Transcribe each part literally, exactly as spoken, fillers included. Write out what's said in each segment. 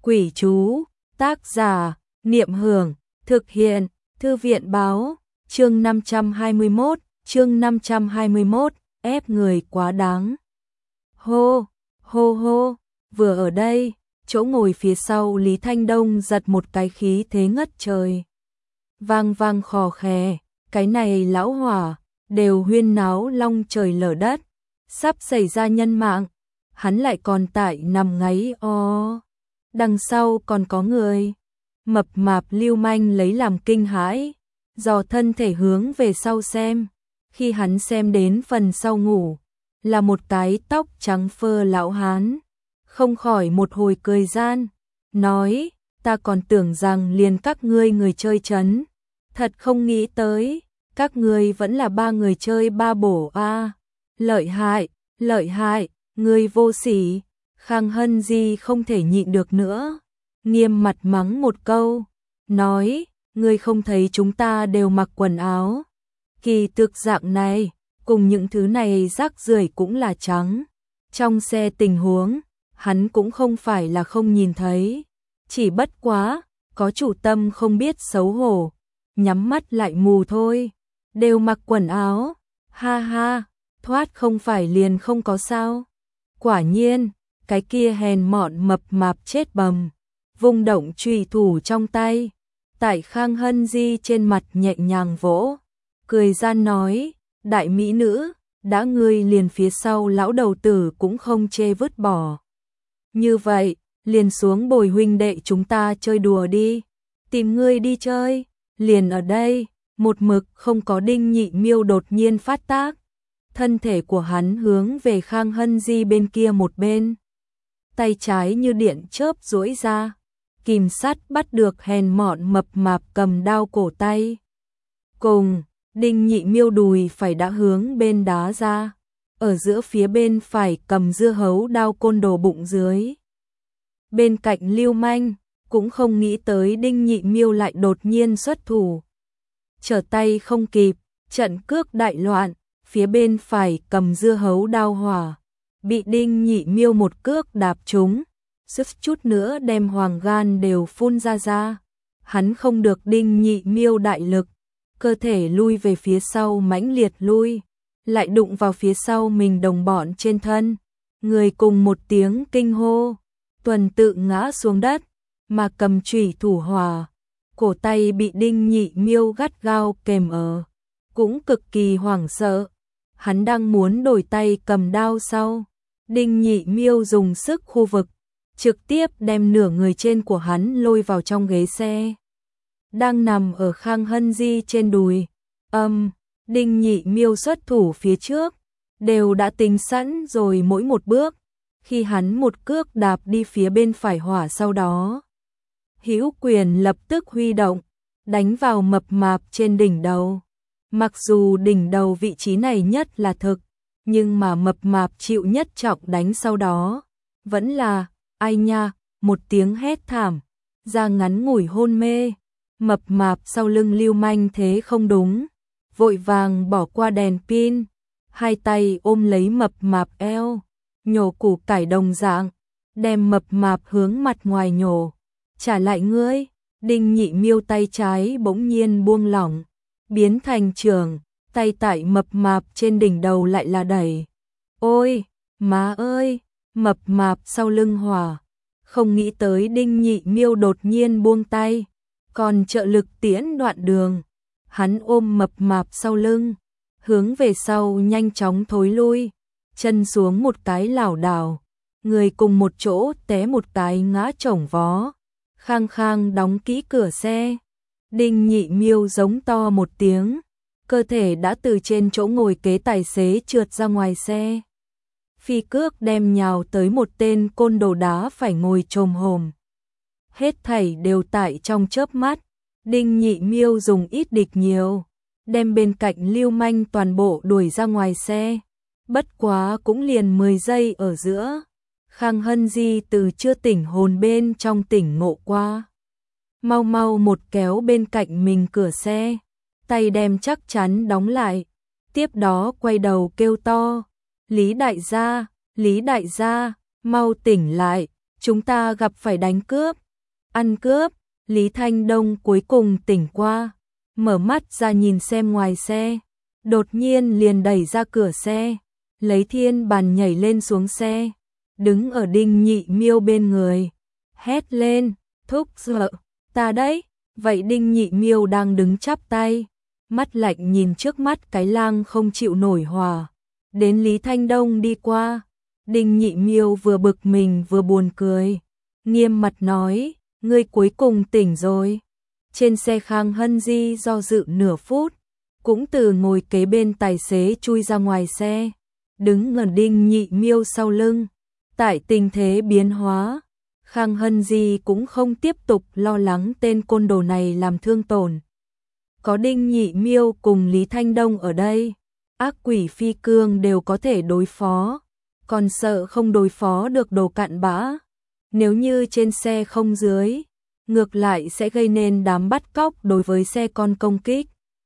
Quỷ chú, tác giả, Niệm Hưởng, thực hiện, Thư viện báo, chương năm trăm hai mươi mốt, chương năm trăm hai mươi mốt, ép người quá đáng. Hô, hô hô, vừa ở đây, chỗ ngồi phía sau Lý Thanh Đông giật một cái khí thế ngất trời. Vang vang khò khè, cái này lão hỏa, đều huyên náo long trời lở đất, sắp xảy ra nhân mạng, hắn lại còn tại nằm ngáy o. Đằng sau còn có người, mập mạp lưu manh lấy làm kinh hãi, dò thân thể hướng về sau xem, khi hắn xem đến phần sau ngủ, là một cái tóc trắng phơ lão hán, không khỏi một hồi cười gian, nói, ta còn tưởng rằng liền các ngươi người chơi trấn, thật không nghĩ tới, các ngươi vẫn là ba người chơi ba bổ a, à. Lợi hại, lợi hại, ngươi vô sỉ. Khang Hân Di không thể nhịn được nữa, nghiêm mặt mắng một câu, nói, ngươi không thấy chúng ta đều mặc quần áo kỳ thực dạng này, cùng những thứ này rác rưởi cũng là trắng. Trong xe tình huống, hắn cũng không phải là không nhìn thấy, chỉ bất quá, có chủ tâm không biết xấu hổ, nhắm mắt lại mù thôi, đều mặc quần áo, ha ha, thoát không phải liền không có sao. Quả nhiên, cái kia hèn mọn mập mạp chết bầm, vung động chùy thủ trong tay, tại Khang Hân Di trên mặt nhẹ nhàng vỗ, cười gian nói, đại mỹ nữ, đã ngươi liền phía sau lão đầu tử cũng không chê vứt bỏ. Như vậy, liền xuống bồi huynh đệ chúng ta chơi đùa đi, tìm ngươi đi chơi, liền ở đây, một mực không có Đinh Nhị Miêu đột nhiên phát tác, thân thể của hắn hướng về Khang Hân Di bên kia một bên. Tay trái như điện chớp duỗi ra, kìm sắt bắt được hèn mọn mập mạp cầm đao cổ tay. Cùng, Đinh Nhị Miêu đùi phải đã hướng bên đá ra, ở giữa phía bên phải cầm dưa hấu đao côn đồ bụng dưới. Bên cạnh lưu manh, cũng không nghĩ tới Đinh Nhị Miêu lại đột nhiên xuất thủ. Trở tay không kịp, trận cước đại loạn, phía bên phải cầm dưa hấu đao hỏa. Bị Đinh Nhị Miêu một cước đạp trúng, suýt chút nữa đem hoàng gan đều phun ra ra. Hắn không được Đinh Nhị Miêu đại lực, cơ thể lui về phía sau mãnh liệt lui, lại đụng vào phía sau mình đồng bọn trên thân. Người cùng một tiếng kinh hô, tuần tự ngã xuống đất, mà cầm chùy thủ hỏa, cổ tay bị Đinh Nhị Miêu gắt gao kềm ở, cũng cực kỳ hoảng sợ. Hắn đang muốn đổi tay cầm đao sau, Đinh Nhị Miêu dùng sức khu vực, trực tiếp đem nửa người trên của hắn lôi vào trong ghế xe. Đang nằm ở Khang Hân Di trên đùi, âm, Đinh Nhị Miêu xuất thủ phía trước, đều đã tính sẵn rồi mỗi một bước, khi hắn một cước đạp đi phía bên phải hỏa sau đó. Hữu quyền lập tức huy động, đánh vào mập mạp trên đỉnh đầu. Mặc dù đỉnh đầu vị trí này nhất là thực, nhưng mà mập mạp chịu nhất trọng đánh sau đó, vẫn là, ai nha, một tiếng hét thảm, ra ngắn ngủi hôn mê, mập mạp sau lưng lưu manh thế không đúng, vội vàng bỏ qua đèn pin, hai tay ôm lấy mập mạp eo, nhổ củ cải đồng dạng, đem mập mạp hướng mặt ngoài nhổ, trả lại ngươi. Đinh Nhị Miêu tay trái bỗng nhiên buông lỏng, biến thành trường, tay tại mập mạp trên đỉnh đầu lại là đẩy. Ôi, má ơi, mập mạp sau lưng hỏa, không nghĩ tới Đinh Nhị Miêu đột nhiên buông tay, còn trợ lực tiễn đoạn đường. Hắn ôm mập mạp sau lưng, hướng về sau nhanh chóng thối lui, chân xuống một cái lảo đảo, người cùng một chỗ té một cái ngã chổng vó. Khang Khang đóng kỹ cửa xe, Đinh Nhị Miêu giống to một tiếng, cơ thể đã từ trên chỗ ngồi kế tài xế trượt ra ngoài xe. Phi cước đem nhào tới một tên côn đồ đá phải ngồi chồm hổm. Hết thảy đều tại trong chớp mắt, Đinh Nhị Miêu dùng ít địch nhiều, đem bên cạnh lưu manh toàn bộ đuổi ra ngoài xe. Bất quá cũng liền mười giây ở giữa, Khang Hân Di từ chưa tỉnh hồn bên trong tỉnh ngộ qua. Mau mau một kéo bên cạnh mình cửa xe, tay đem chắc chắn đóng lại, tiếp đó quay đầu kêu to, Lý đại gia, Lý đại gia, mau tỉnh lại, chúng ta gặp phải đánh cướp. Ăn cướp, Lý Thanh Đông cuối cùng tỉnh qua, mở mắt ra nhìn xem ngoài xe, đột nhiên liền đẩy ra cửa xe, lấy thiên bàn nhảy lên xuống xe, đứng ở Đinh Nhị Miêu bên người, hét lên, thúc giợ, ta đấy. Vậy Đinh Nhị Miêu đang đứng chắp tay, mắt lạnh nhìn trước mắt cái lang không chịu nổi hòa. Đến Lý Thanh Đông đi qua, Đinh Nhị Miêu vừa bực mình vừa buồn cười, nghiêm mặt nói, ngươi cuối cùng tỉnh rồi. Trên xe Khang Hân Di do dự nửa phút, cũng từ ngồi kế bên tài xế chui ra ngoài xe, đứng ở Đinh Nhị Miêu sau lưng. Tại tình thế biến hóa, Khang Hân Di cũng không tiếp tục lo lắng tên côn đồ này làm thương tổn. Có Đinh Nhị Miêu cùng Lý Thanh Đông ở đây, ác quỷ phi cương đều có thể đối phó, còn sợ không đối phó được đồ cặn bã. Nếu như trên xe không dưới, ngược lại sẽ gây nên đám bắt cóc đối với xe con công kích.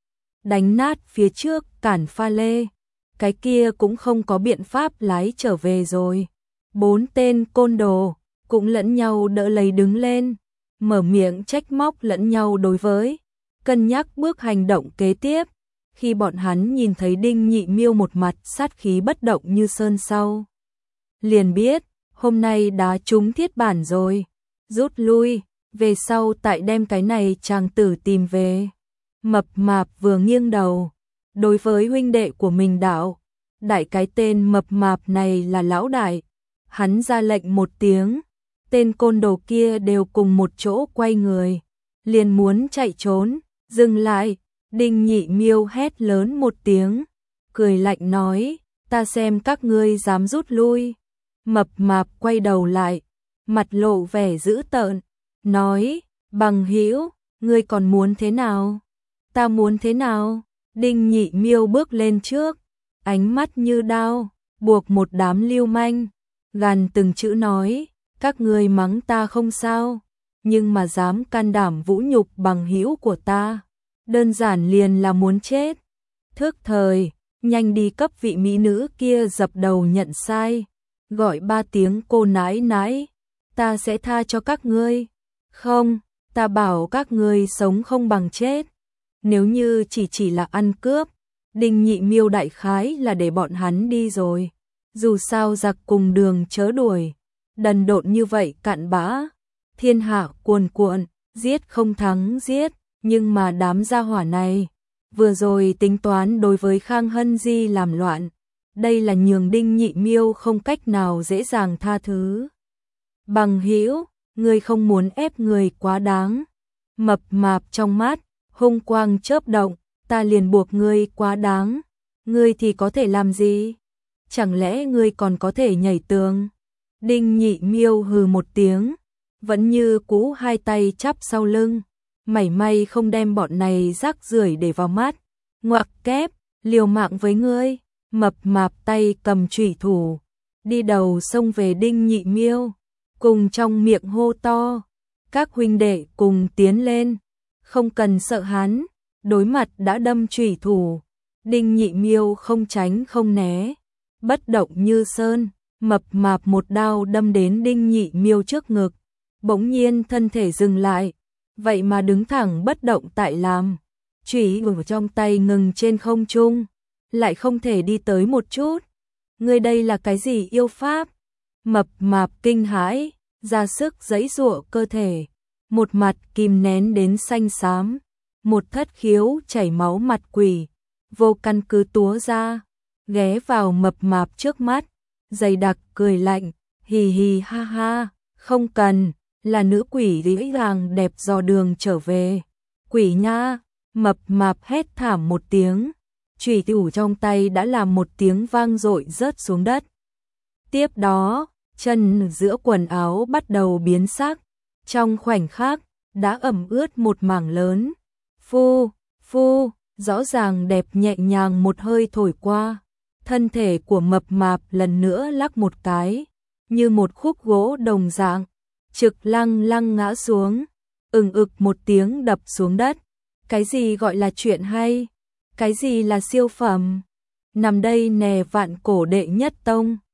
Đánh nát phía trước cản pha lê, cái kia cũng không có biện pháp lái trở về rồi. Bốn tên côn đồ cũng lẫn nhau đỡ lấy đứng lên, mở miệng trách móc lẫn nhau đối với, cân nhắc bước hành động kế tiếp. Khi bọn hắn nhìn thấy Đinh Nhị Miêu một mặt sát khí bất động như sơn sau, liền biết, hôm nay đã trúng thiết bản rồi, rút lui, về sau tại đem cái này chàng tử tìm về. Mập Mạp vừa nghiêng đầu, đối với huynh đệ của mình đạo, đại cái tên Mập Mạp này là lão đại. Hắn ra lệnh một tiếng, tên côn đồ kia đều cùng một chỗ quay người, liền muốn chạy trốn, dừng lại. Đinh Nhị Miêu hét lớn một tiếng, cười lạnh nói, ta xem các ngươi dám rút lui. Mập Mạp quay đầu lại, mặt lộ vẻ dữ tợn, nói, bằng hữu, ngươi còn muốn thế nào? Ta muốn thế nào? Đinh Nhị Miêu bước lên trước, ánh mắt như đao, buộc một đám lưu manh, gằn từng chữ nói, các ngươi mắng ta không sao, nhưng mà dám can đảm vũ nhục bằng hữu của ta, đơn giản liền là muốn chết. Thức thời, nhanh đi cấp vị mỹ nữ kia dập đầu nhận sai, gọi ba tiếng cô nãi nãi, ta sẽ tha cho các ngươi. Không, ta bảo các ngươi sống không bằng chết. Nếu như chỉ chỉ là ăn cướp, Đinh Nhị Miêu đại khái là để bọn hắn đi rồi. Dù sao giặc cùng đường chớ đuổi, đần độn như vậy cặn bã, thiên hạ cuồn cuộn, giết không thắng giết. Nhưng mà đám gia hỏa này, vừa rồi tính toán đối với Khang Hân Di làm loạn, đây là nhường Đinh Nhị Miêu không cách nào dễ dàng tha thứ. Bằng hữu, ngươi không muốn ép người quá đáng. Mập Mạp trong mắt, hung quang chớp động, ta liền buộc ngươi quá đáng. Ngươi thì có thể làm gì? Chẳng lẽ ngươi còn có thể nhảy tường? Đinh Nhị Miêu hừ một tiếng, vẫn như cũ hai tay chắp sau lưng, mảy may không đem bọn này rác rưởi để vào mắt. Ngoặc kép, liều mạng với ngươi. Mập Mạp tay cầm chủy thủ, đi đầu xông về Đinh Nhị Miêu, cùng trong miệng hô to, các huynh đệ cùng tiến lên, không cần sợ hắn. Đối mặt đã đâm chủy thủ, Đinh Nhị Miêu không tránh không né, bất động như sơn. Mập Mạp một đao đâm đến Đinh Nhị Miêu trước ngực, bỗng nhiên thân thể dừng lại, vậy mà đứng thẳng bất động tại làm, chủy ở trong tay ngừng trên không trung, lại không thể đi tới một chút. Ngươi đây là cái gì yêu pháp? Mập Mạp kinh hãi, ra sức giãy giụa cơ thể, một mặt kìm nén đến xanh xám, một thất khiếu chảy máu mặt quỷ, vô căn cứ túa ra, ghé vào Mập Mạp trước mắt, dày đặc cười lạnh, hì hì ha ha, không cần, là nữ quỷ dễ dàng đẹp dò đường trở về. Quỷ nha. Mập Mạp hét thảm một tiếng, chủy thủ trong tay đã làm một tiếng vang dội rớt xuống đất. Tiếp đó, chân giữa quần áo bắt đầu biến sắc, trong khoảnh khắc đã ẩm ướt một mảng lớn. Phu, phu, rõ ràng đẹp nhẹ nhàng một hơi thổi qua, thân thể của Mập Mạp lần nữa lắc một cái, như một khúc gỗ đồng dạng, trực lăng lăng ngã xuống, ừng ực một tiếng đập xuống đất. Cái gì gọi là chuyện hay? Cái gì là siêu phẩm? Nằm đây nè vạn cổ đệ nhất tông.